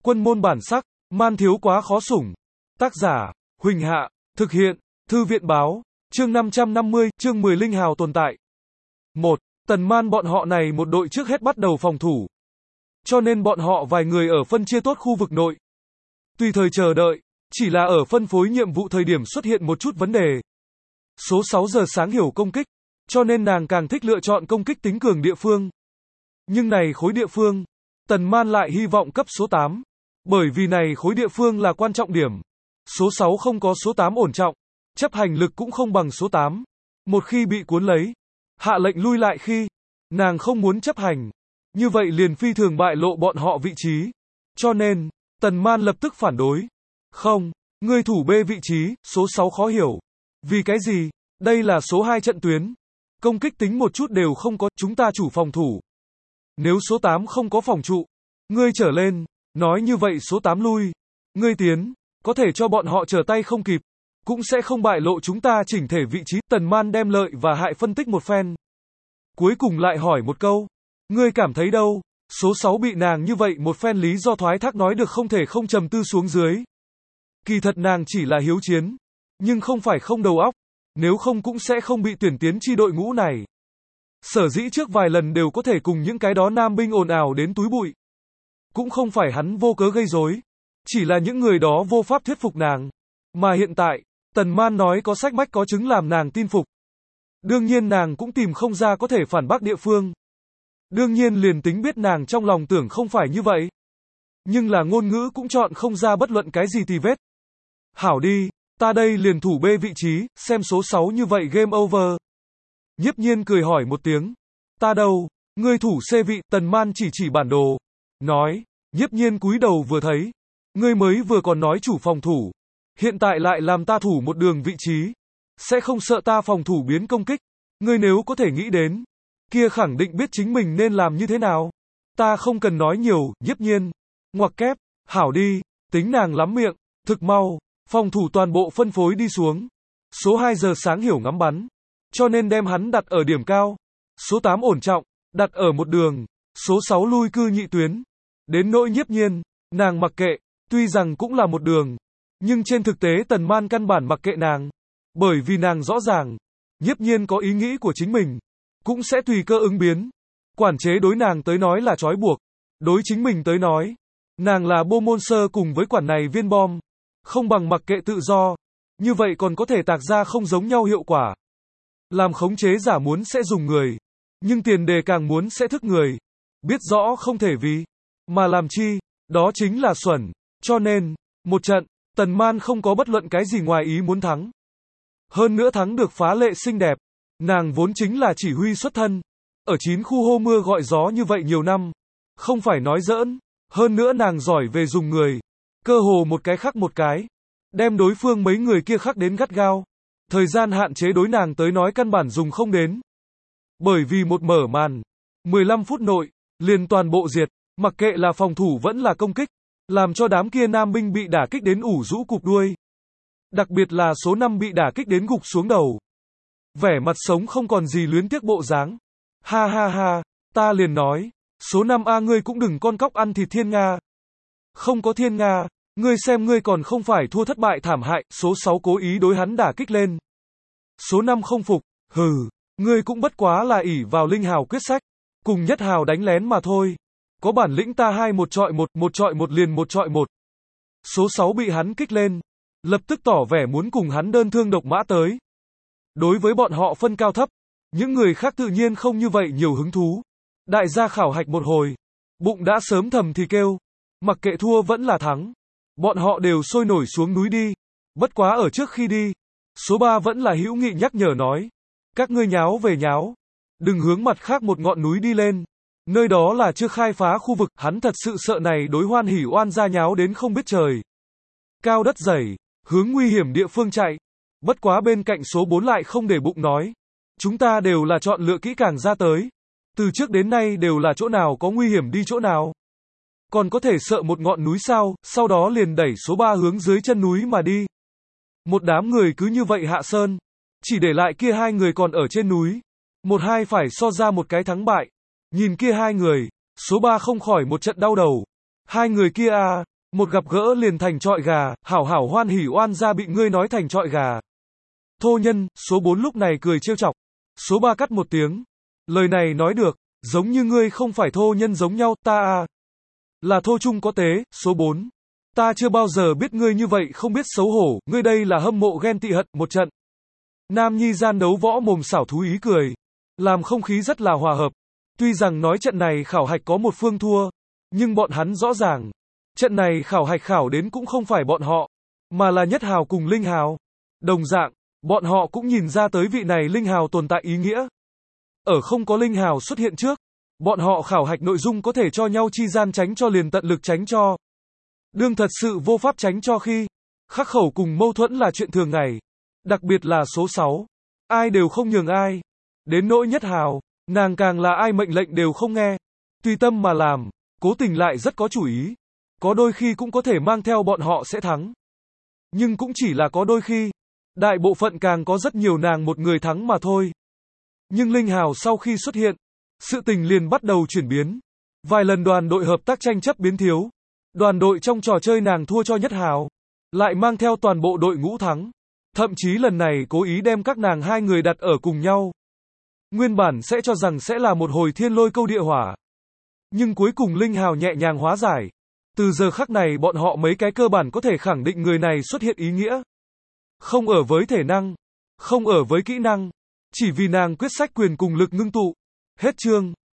Quân môn bản sắc, man thiếu quá khó sủng. Tác giả, Huỳnh Hạ, thực hiện, Thư viện báo, chương 550, chương 10 linh hào tồn tại. 1. Tần Man bọn họ này một đội trước hết bắt đầu phòng thủ. Cho nên bọn họ vài người ở phân chia tốt khu vực nội. Tùy thời chờ đợi, chỉ là ở phân phối nhiệm vụ thời điểm xuất hiện một chút vấn đề. Số 6 giờ sáng hiểu công kích, cho nên nàng càng thích lựa chọn công kích tính cường địa phương. Nhưng này khối địa phương, Tần Man lại hy vọng cấp số 8, bởi vì này khối địa phương là quan trọng điểm. Số 6 không có số 8 ổn trọng, chấp hành lực cũng không bằng số 8. Một khi bị cuốn lấy, hạ lệnh lui lại khi nàng không muốn chấp hành, như vậy liền phi thường bại lộ bọn họ vị trí. Cho nên, Tần Man lập tức phản đối. Không, ngươi thủ B vị trí, số 6 khó hiểu. Vì cái gì? Đây là số 2 trận tuyến. Công kích tính một chút đều không có, chúng ta chủ phòng thủ. Nếu số 8 không có phòng trụ, ngươi trở lên, nói như vậy số 8 lui, ngươi tiến, có thể cho bọn họ trở tay không kịp, cũng sẽ không bại lộ chúng ta chỉnh thể vị trí. Tần Man đem lợi và hại phân tích một phen. Cuối cùng lại hỏi một câu, ngươi cảm thấy đâu? Số 6 bị nàng như vậy một phen lý do thoái thác nói được không thể không trầm tư xuống dưới. Kỳ thật nàng chỉ là hiếu chiến, nhưng không phải không đầu óc, nếu không cũng sẽ không bị tuyển tiến chi đội ngũ này. Sở dĩ trước vài lần đều có thể cùng những cái đó nam binh ồn ào đến túi bụi. Cũng không phải hắn vô cớ gây rối, chỉ là những người đó vô pháp thuyết phục nàng. Mà hiện tại, Tần Man nói có sách mách có chứng làm nàng tin phục. Đương nhiên nàng cũng tìm không ra có thể phản bác địa phương. Đương nhiên liền tính biết nàng trong lòng tưởng không phải như vậy. Nhưng là ngôn ngữ cũng chọn không ra bất luận cái gì tì vết. Hảo đi, ta đây liền thủ B vị trí, xem số 6 như vậy game over. Nhiếp Nhiên cười hỏi một tiếng. Ta đâu, ngươi thủ C vị. Tần Man chỉ bản đồ. Nói, Nhiếp Nhiên cúi đầu vừa thấy. Ngươi mới vừa còn nói chủ phòng thủ. Hiện tại lại làm ta thủ một đường vị trí. Sẽ không sợ ta phòng thủ biến công kích. Ngươi nếu có thể nghĩ đến, kia khẳng định biết chính mình nên làm như thế nào. Ta không cần nói nhiều. Nhiếp Nhiên ngoặc kép, hảo đi, tính nàng lắm miệng, thực mau, phòng thủ toàn bộ phân phối đi xuống. Số 2 giờ sáng hiểu ngắm bắn, cho nên đem hắn đặt ở điểm cao. Số 8 ổn trọng, đặt ở một đường. Số 6 lui cư nhị tuyến. Đến nỗi Nhiếp Nhiên, nàng mặc kệ, tuy rằng cũng là một đường, nhưng trên thực tế Tần Man căn bản mặc kệ nàng, bởi vì nàng rõ ràng, Nhiếp Nhiên có ý nghĩ của chính mình, cũng sẽ tùy cơ ứng biến. Quản chế đối nàng tới nói là trói buộc, đối chính mình tới nói, nàng là bô môn sơ cùng với quản này viên bom, không bằng mặc kệ tự do, như vậy còn có thể tạc ra không giống nhau hiệu quả. Làm khống chế giả muốn sẽ dùng người, nhưng tiền đề càng muốn sẽ thức người, biết rõ không thể vì mà làm chi, đó chính là xuẩn. Cho nên, một trận, Tần Man không có bất luận cái gì ngoài ý muốn thắng. Hơn nữa thắng được phá lệ xinh đẹp. Nàng vốn chính là chỉ huy xuất thân, ở 9 khu hô mưa gọi gió như vậy nhiều năm, không phải nói giỡn. Hơn nữa nàng giỏi về dùng người, cơ hồ một cái khắc một cái, đem đối phương mấy người kia khắc đến gắt gao. Thời gian hạn chế đối nàng tới nói căn bản dùng không đến. Bởi vì một mở màn, 15 phút nội, liền toàn bộ diệt, mặc kệ là phòng thủ vẫn là công kích, làm cho đám kia nam binh bị đả kích đến ủ rũ cụp đuôi. Đặc biệt là số 5 bị đả kích đến gục xuống đầu. Vẻ mặt sống không còn gì luyến tiếc bộ dáng. Ha ha ha, ta liền nói, số 5A ngươi cũng đừng con cóc ăn thịt thiên Nga. Không có thiên Nga, ngươi xem ngươi còn không phải thua thất bại thảm hại. Số 6 cố ý đối hắn đả kích lên. Số 5 không phục, hừ, ngươi cũng bất quá là ỷ vào linh hào quyết sách, cùng nhất hào đánh lén mà thôi. Có bản lĩnh ta 2 1 chọi 1, 1 chọi 1 liền 1 chọi 1. Số 6 bị hắn kích lên, lập tức tỏ vẻ muốn cùng hắn đơn thương độc mã tới. Đối với bọn họ phân cao thấp, những người khác tự nhiên không như vậy nhiều hứng thú. Đại gia khảo hạch một hồi, bụng đã sớm thầm thì kêu, mặc kệ thua vẫn là thắng. Bọn họ đều sôi nổi xuống núi đi. Bất quá ở trước khi đi, số 3 vẫn là hữu nghị nhắc nhở nói, các ngươi nháo về nháo, đừng hướng mặt khác một ngọn núi đi lên. Nơi đó là chưa khai phá khu vực. Hắn thật sự sợ này đối Hoan Hỉ oan gia nháo đến không biết trời cao đất dày, hướng nguy hiểm địa phương chạy. Bất quá bên cạnh số 4 lại không để bụng nói, chúng ta đều là chọn lựa kỹ càng ra tới, từ trước đến nay đều là chỗ nào có nguy hiểm đi chỗ nào. Còn có thể sợ một ngọn núi sao? Sau đó liền đẩy số 3 hướng dưới chân núi mà đi. Một đám người cứ như vậy hạ sơn, chỉ để lại kia 2 người còn ở trên núi. Một hai phải so ra một cái thắng bại. Nhìn kia 2 người, số 3 không khỏi một trận đau đầu. 2 người kia à, Một gặp gỡ liền thành trọi gà, hảo hảo hoan hỉ oan gia bị ngươi nói thành trọi gà. Thô nhân, số 4 lúc này cười trêu chọc. Số 3 cắt một tiếng. Lời này nói được, giống như ngươi không phải thô nhân giống nhau, ta à. Là thô trung có tế, số 4. Ta chưa bao giờ biết ngươi như vậy không biết xấu hổ, ngươi đây là hâm mộ ghen tị hận, một trận. Nam nhi gian đấu võ mồm xảo thú ý cười. Làm không khí rất là hòa hợp. Tuy rằng nói trận này khảo hạch có một phương thua, nhưng bọn hắn rõ ràng. Trận này khảo hạch khảo đến cũng không phải bọn họ, mà là Nhất Hào cùng Linh Hào. Đồng dạng, bọn họ cũng nhìn ra tới vị này Linh Hào tồn tại ý nghĩa. Ở không có Linh Hào xuất hiện trước, bọn họ khảo hạch nội dung có thể cho nhau chi gian tránh cho liền tận lực tránh cho. Đương thật sự vô pháp tránh cho khi khắc khẩu cùng mâu thuẫn là chuyện thường ngày. Đặc biệt là số 6. Ai đều không nhường ai. Đến nỗi Nhất Hào, nàng càng là ai mệnh lệnh đều không nghe. Tùy tâm mà làm, cố tình lại rất có chủ ý. Có đôi khi cũng có thể mang theo bọn họ sẽ thắng. Nhưng cũng chỉ là có đôi khi. Đại bộ phận càng có rất nhiều nàng một người thắng mà thôi. Nhưng Linh Hào sau khi xuất hiện, sự tình liền bắt đầu chuyển biến. Vài lần đoàn đội hợp tác tranh chấp biến thiếu. Đoàn đội trong trò chơi nàng thua cho Nhất Hào, lại mang theo toàn bộ đội ngũ thắng. Thậm chí lần này cố ý đem các nàng hai người đặt ở cùng nhau. Nguyên bản sẽ cho rằng sẽ là một hồi thiên lôi câu địa hỏa. Nhưng cuối cùng Linh Hào nhẹ nhàng hóa giải. Từ giờ khắc này bọn họ mấy cái cơ bản có thể khẳng định người này xuất hiện ý nghĩa. Không ở với thể năng, không ở với kỹ năng, chỉ vì nàng quyết sách quyền cùng lực ngưng tụ. Hết chương.